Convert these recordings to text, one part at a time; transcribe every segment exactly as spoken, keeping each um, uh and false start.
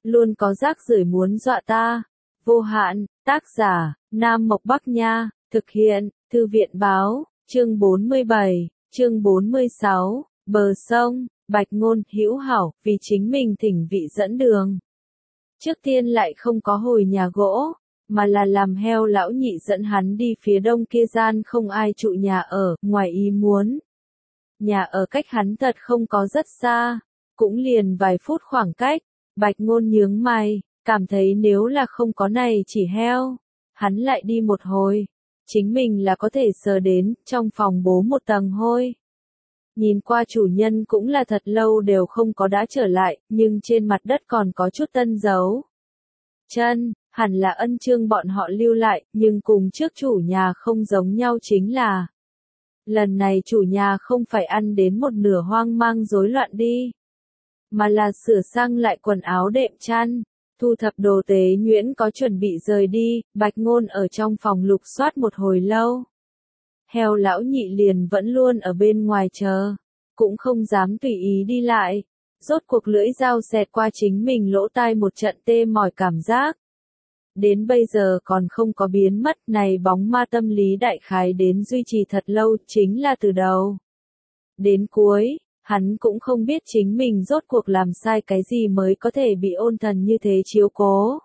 luôn có rác rưởi muốn dọa ta. Vô hạn, tác giả, Nam Mộc Bắc Nha, thực hiện, Thư viện Báo, chương bốn mươi bảy, chương bốn mươi sáu, bờ sông, Bạch Ngôn hữu hảo, vì chính mình thỉnh vị dẫn đường. Trước tiên lại không có hồi nhà gỗ, mà là làm heo lão nhị dẫn hắn đi phía đông kia gian không ai trụ nhà ở, ngoài ý muốn. Nhà ở cách hắn thật không có rất xa, cũng liền vài phút khoảng cách. Bạch Ngôn nhướng mày, cảm thấy nếu là không có này chỉ heo, hắn lại đi một hồi, chính mình là có thể sờ đến, trong phòng bố một tầng hôi. Nhìn qua chủ nhân cũng là thật lâu đều không có đã trở lại, nhưng trên mặt đất còn có chút tân dấu. Chân, hẳn là Ân Chương bọn họ lưu lại, nhưng cùng trước chủ nhà không giống nhau chính là lần này chủ nhà không phải ăn đến một nửa hoang mang rối loạn đi, mà là sửa sang lại quần áo đệm chăn, thu thập đồ tế nhuyễn có chuẩn bị rời đi. Bạch Ngôn ở trong phòng lục soát một hồi lâu. Heo lão nhị liền vẫn luôn ở bên ngoài chờ, cũng không dám tùy ý đi lại. Rốt cuộc lưỡi dao xẹt qua chính mình lỗ tai một trận tê mỏi cảm giác. Đến bây giờ còn không có biến mất, này bóng ma tâm lý đại khái đến duy trì thật lâu, chính là từ đầu đến cuối, hắn cũng không biết chính mình rốt cuộc làm sai cái gì mới có thể bị ôn thần như thế chiếu cố.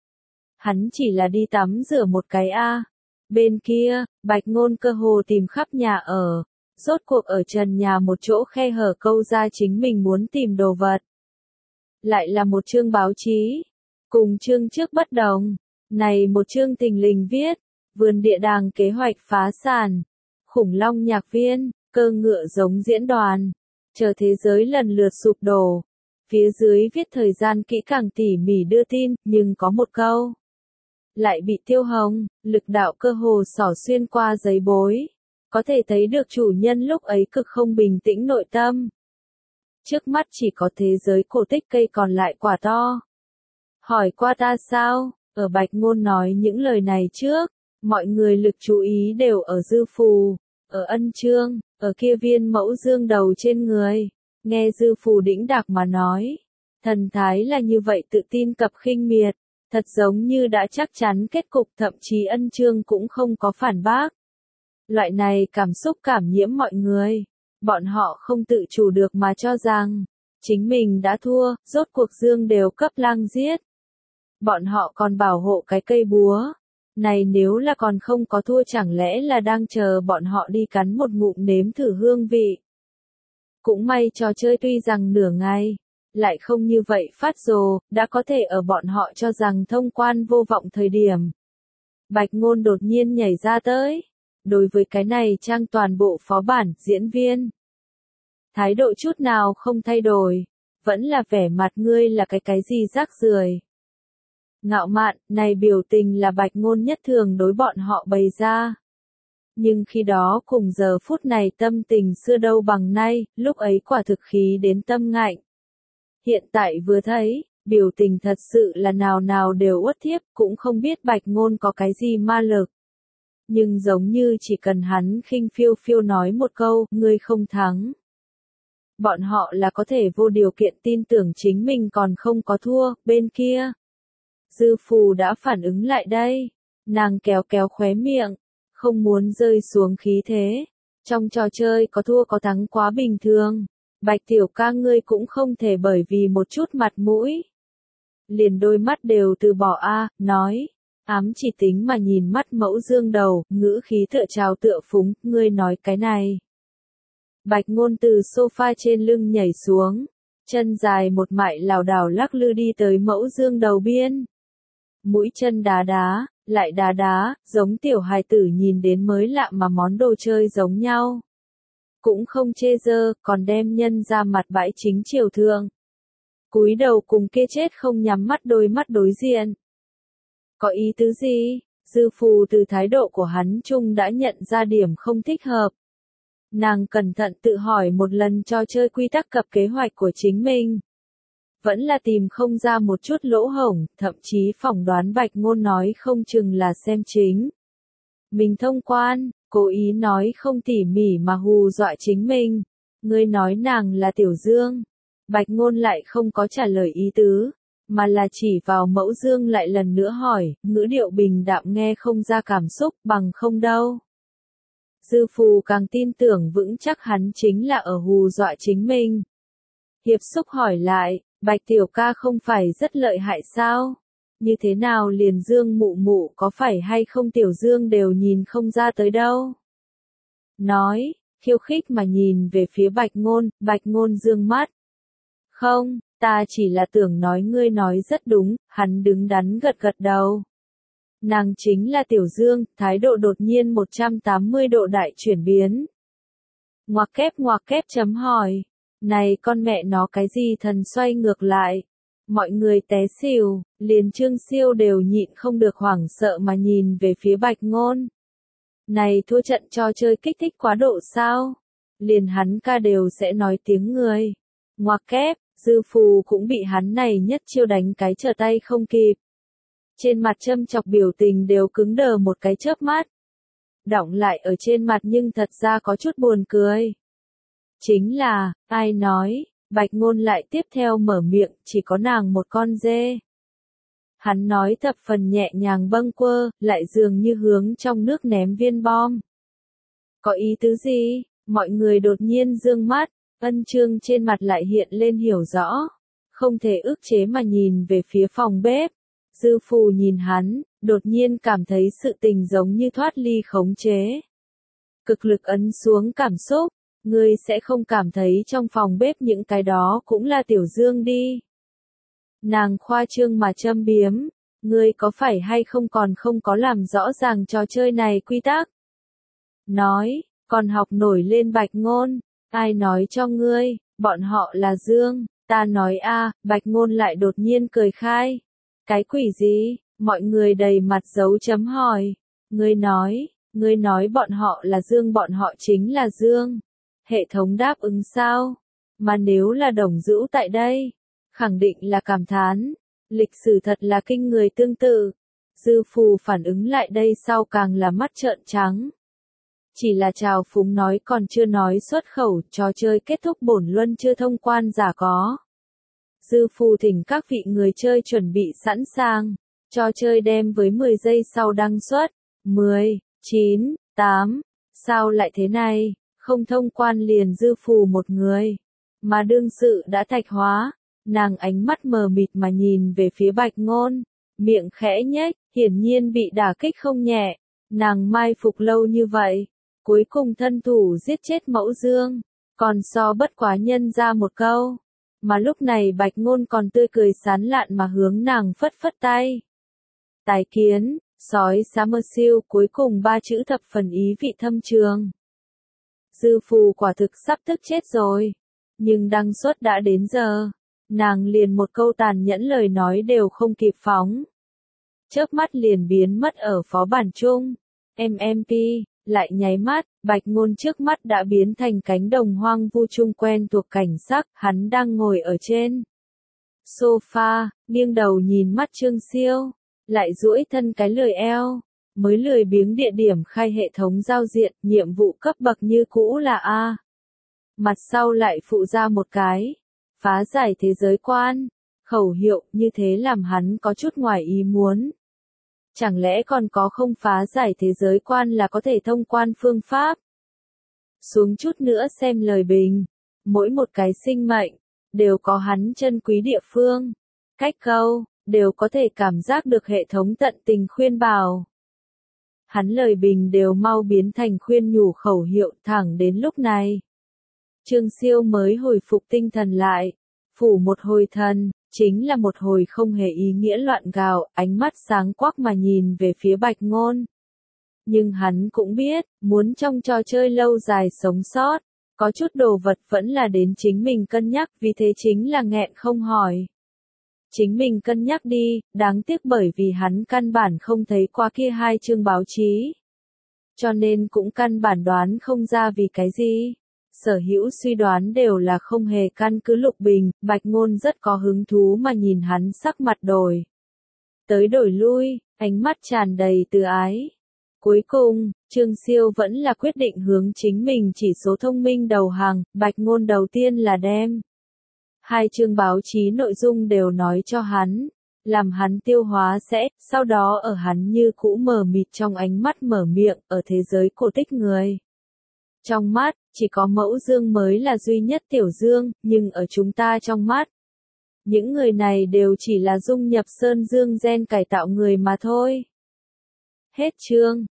Hắn chỉ là đi tắm rửa một cái a. Bên kia, Bạch Ngôn cơ hồ tìm khắp nhà ở, rốt cuộc ở trần nhà một chỗ khe hở câu ra chính mình muốn tìm đồ vật. Lại là một chương báo chí, cùng chương trước bất đồng, này một chương thình lình viết, vườn địa đàng kế hoạch phá sản, khủng long nhạc viên, cơ ngựa giống diễn đoàn, chờ thế giới lần lượt sụp đổ. Phía dưới viết thời gian kỹ càng tỉ mỉ đưa tin, nhưng có một câu lại bị tiêu hồng, lực đạo cơ hồ xỏ xuyên qua giấy bối. Có thể thấy được chủ nhân lúc ấy cực không bình tĩnh nội tâm. Trước mắt chỉ có thế giới cổ tích cây còn lại quả to. Hỏi qua ta sao? Ở Bạch Ngôn nói những lời này trước, mọi người lực chú ý đều ở Dư Phù, ở Ân Chương, ở kia viên mẫu dương đầu trên người. Nghe Dư Phù đĩnh đạc mà nói, thần thái là như vậy tự tin cập khinh miệt, thật giống như đã chắc chắn kết cục, thậm chí Ân Chương cũng không có phản bác. Loại này cảm xúc cảm nhiễm mọi người, bọn họ không tự chủ được mà cho rằng chính mình đã thua, rốt cuộc dương đều cấp lang giết. Bọn họ còn bảo hộ cái cây búa, này nếu là còn không có thua chẳng lẽ là đang chờ bọn họ đi cắn một ngụm nếm thử hương vị. Cũng may trò chơi tuy rằng nửa ngày, lại không như vậy phát rồ, đã có thể ở bọn họ cho rằng thông quan vô vọng thời điểm. Bạch Ngôn đột nhiên nhảy ra tới. Đối với cái này trang toàn bộ phó bản, diễn viên, thái độ chút nào không thay đổi, vẫn là vẻ mặt ngươi là cái cái gì rác rưởi. Ngạo mạn, này biểu tình là Bạch Ngôn nhất thường đối bọn họ bày ra. Nhưng khi đó cùng giờ phút này tâm tình xưa đâu bằng nay, lúc ấy quả thực khí đến tâm ngạnh. Hiện tại vừa thấy, biểu tình thật sự là nào nào đều uất thiếp, cũng không biết Bạch Ngôn có cái gì ma lực. Nhưng giống như chỉ cần hắn khinh phiêu phiêu nói một câu, ngươi không thắng. Bọn họ là có thể vô điều kiện tin tưởng chính mình còn không có thua. Bên kia, Dư Phù đã phản ứng lại đây. Nàng kéo kéo khóe miệng, không muốn rơi xuống khí thế. Trong trò chơi có thua có thắng quá bình thường. Bạch tiểu ca ngươi cũng không thể bởi vì một chút mặt mũi liền đôi mắt đều từ bỏ a, nói. Ám chỉ tính mà nhìn mắt mẫu dương đầu, ngữ khí tựa trào tựa phúng, ngươi nói cái này. Bạch Ngôn từ sofa trên lưng nhảy xuống, chân dài một mại lảo đảo lắc lư đi tới mẫu dương đầu biên. Mũi chân đá đá, lại đá đá, giống tiểu hài tử nhìn đến mới lạ mà món đồ chơi giống nhau. Cũng không chê dơ, còn đem nhân ra mặt bãi chính chiều thượng. Cúi đầu cùng kia chết không nhắm mắt đôi mắt đối diện. Có ý tứ gì? Dư Phù từ thái độ của hắn chung đã nhận ra điểm không thích hợp. Nàng cẩn thận tự hỏi một lần trò chơi quy tắc cập kế hoạch của chính mình. Vẫn là tìm không ra một chút lỗ hổng, thậm chí phỏng đoán Bạch Ngôn nói không chừng là xem chính mình thông quan, cố ý nói không tỉ mỉ mà hù dọa chính mình. Ngươi nói nàng là Tiểu Dương. Bạch Ngôn lại không có trả lời ý tứ, mà là chỉ vào Mẫu Dương lại lần nữa hỏi, ngữ điệu bình đạm nghe không ra cảm xúc, bằng không đâu. Dư Phù càng tin tưởng vững chắc hắn chính là ở hù dọa chính mình. Hiệp Xúc hỏi lại, Bạch tiểu ca không phải rất lợi hại sao? Như thế nào liền Dương mụ mụ có phải hay không Tiểu Dương đều nhìn không ra tới đâu. Nói, khiêu khích mà nhìn về phía Bạch Ngôn, Bạch Ngôn dương mắt. Không, ta chỉ là tưởng nói ngươi nói rất đúng, hắn đứng đắn gật gật đầu. Nàng chính là Tiểu Dương, thái độ đột nhiên một trăm tám mươi độ đại chuyển biến. Ngoặc kép ngoặc kép chấm hỏi, này con mẹ nó cái gì thần xoay ngược lại. Mọi người té xỉu, liền Trương Siêu đều nhịn không được hoảng sợ mà nhìn về phía Bạch Ngôn. Này thua trận trò chơi kích thích quá độ sao? Liền hắn ca đều sẽ nói tiếng người. Ngoặc kép, Dư Phù cũng bị hắn này nhất chiêu đánh cái trở tay không kịp. Trên mặt châm chọc biểu tình đều cứng đờ một cái chớp mắt. Đọng lại ở trên mặt nhưng thật ra có chút buồn cười. Chính là, ai nói, Bạch Ngôn lại tiếp theo mở miệng, chỉ có nàng một con dê. Hắn nói thập phần nhẹ nhàng bâng quơ, lại dường như hướng trong nước ném viên bom. Có ý tứ gì? Mọi người đột nhiên dương mắt, Ân Trương trên mặt lại hiện lên hiểu rõ. Không thể ức chế mà nhìn về phía phòng bếp. Dư Phù nhìn hắn, đột nhiên cảm thấy sự tình giống như thoát ly khống chế. Cực lực ấn xuống cảm xúc, ngươi sẽ không cảm thấy trong phòng bếp những cái đó cũng là Tiểu Dương đi. Nàng khoa trương mà châm biếm, ngươi có phải hay không còn không có làm rõ ràng trò chơi này quy tắc. Nói, còn học nổi lên Bạch Ngôn, ai nói cho ngươi, bọn họ là Dương, ta nói a, Bạch Ngôn lại đột nhiên cười khai. Cái quỷ gì, mọi người đầy mặt dấu chấm hỏi, ngươi nói, ngươi nói bọn họ là Dương bọn họ chính là Dương. Hệ thống đáp ứng sao? Mà nếu là Đồng Dữu tại đây, khẳng định là cảm thán, lịch sử thật là kinh người tương tự. Dư Phù phản ứng lại đây sau càng là mắt trợn trắng. Chỉ là chào phúng nói còn chưa nói xuất khẩu, trò chơi kết thúc bổn luân chưa thông quan giả có. Dư Phù thỉnh các vị người chơi chuẩn bị sẵn sàng, trò chơi đem với mười giây sau đăng xuất. mười, chín, tám, sao lại thế này? Không thông quan liền Dư Phù một người, mà đương sự đã thạch hóa, nàng ánh mắt mờ mịt mà nhìn về phía Bạch Ngôn, miệng khẽ nhếch, hiển nhiên bị đả kích không nhẹ, nàng mai phục lâu như vậy, cuối cùng thân thủ giết chết Mẫu Dương, còn so bất quá nhân ra một câu, mà lúc này Bạch Ngôn còn tươi cười sán lạn mà hướng nàng phất phất tay. Tài kiến, sói xá mơ siêu, cuối cùng ba chữ thập phần ý vị thâm trường. Dư Phù quả thực sắp tức chết rồi, nhưng đăng xuất đã đến giờ, nàng liền một câu tàn nhẫn lời nói đều không kịp phóng. Chớp mắt liền biến mất ở phó bản chung, em em pê, lại nháy mắt, Bạch Ngôn trước mắt đã biến thành cánh đồng hoang vu chung quen thuộc cảnh sắc, hắn đang ngồi ở trên sofa, nghiêng đầu nhìn mắt Trương Siêu, lại duỗi thân cái lười eo. Mới lười biếng địa điểm khai hệ thống giao diện, nhiệm vụ cấp bậc như cũ là A. Mặt sau lại phụ ra một cái, phá giải thế giới quan, khẩu hiệu, như thế làm hắn có chút ngoài ý muốn. Chẳng lẽ còn có không phá giải thế giới quan là có thể thông quan phương pháp? Xuống chút nữa xem lời bình, mỗi một cái sinh mệnh, đều có hắn chân quý địa phương, cách câu, đều có thể cảm giác được hệ thống tận tình khuyên bảo. Hắn lời bình đều mau biến thành khuyên nhủ khẩu hiệu thẳng đến lúc này. Trương Siêu mới hồi phục tinh thần lại, phủ một hồi thần, chính là một hồi không hề ý nghĩa loạn gào, ánh mắt sáng quắc mà nhìn về phía Bạch Ngôn. Nhưng hắn cũng biết, muốn trong trò chơi lâu dài sống sót, có chút đồ vật vẫn là đến chính mình cân nhắc, vì thế chính là nghẹn không hỏi. Chính mình cân nhắc đi, đáng tiếc bởi vì hắn căn bản không thấy qua kia hai chương báo chí. Cho nên cũng căn bản đoán không ra vì cái gì. Sở hữu suy đoán đều là không hề căn cứ Lục Bình, Bạch Ngôn rất có hứng thú mà nhìn hắn sắc mặt đổi. Tới đổi lui, ánh mắt tràn đầy từ ái. Cuối cùng, Trương Siêu vẫn là quyết định hướng chính mình chỉ số thông minh đầu hàng, Bạch Ngôn đầu tiên là đem Hai chương báo chí nội dung đều nói cho hắn, làm hắn tiêu hóa sẽ, sau đó ở hắn như cũ mờ mịt trong ánh mắt mở miệng, ở thế giới cổ tích người. Trong mắt, chỉ có mẫu dương mới là duy nhất tiểu dương, nhưng ở chúng ta trong mắt, những người này đều chỉ là dung nhập sơn dương gen cải tạo người mà thôi. Hết chương.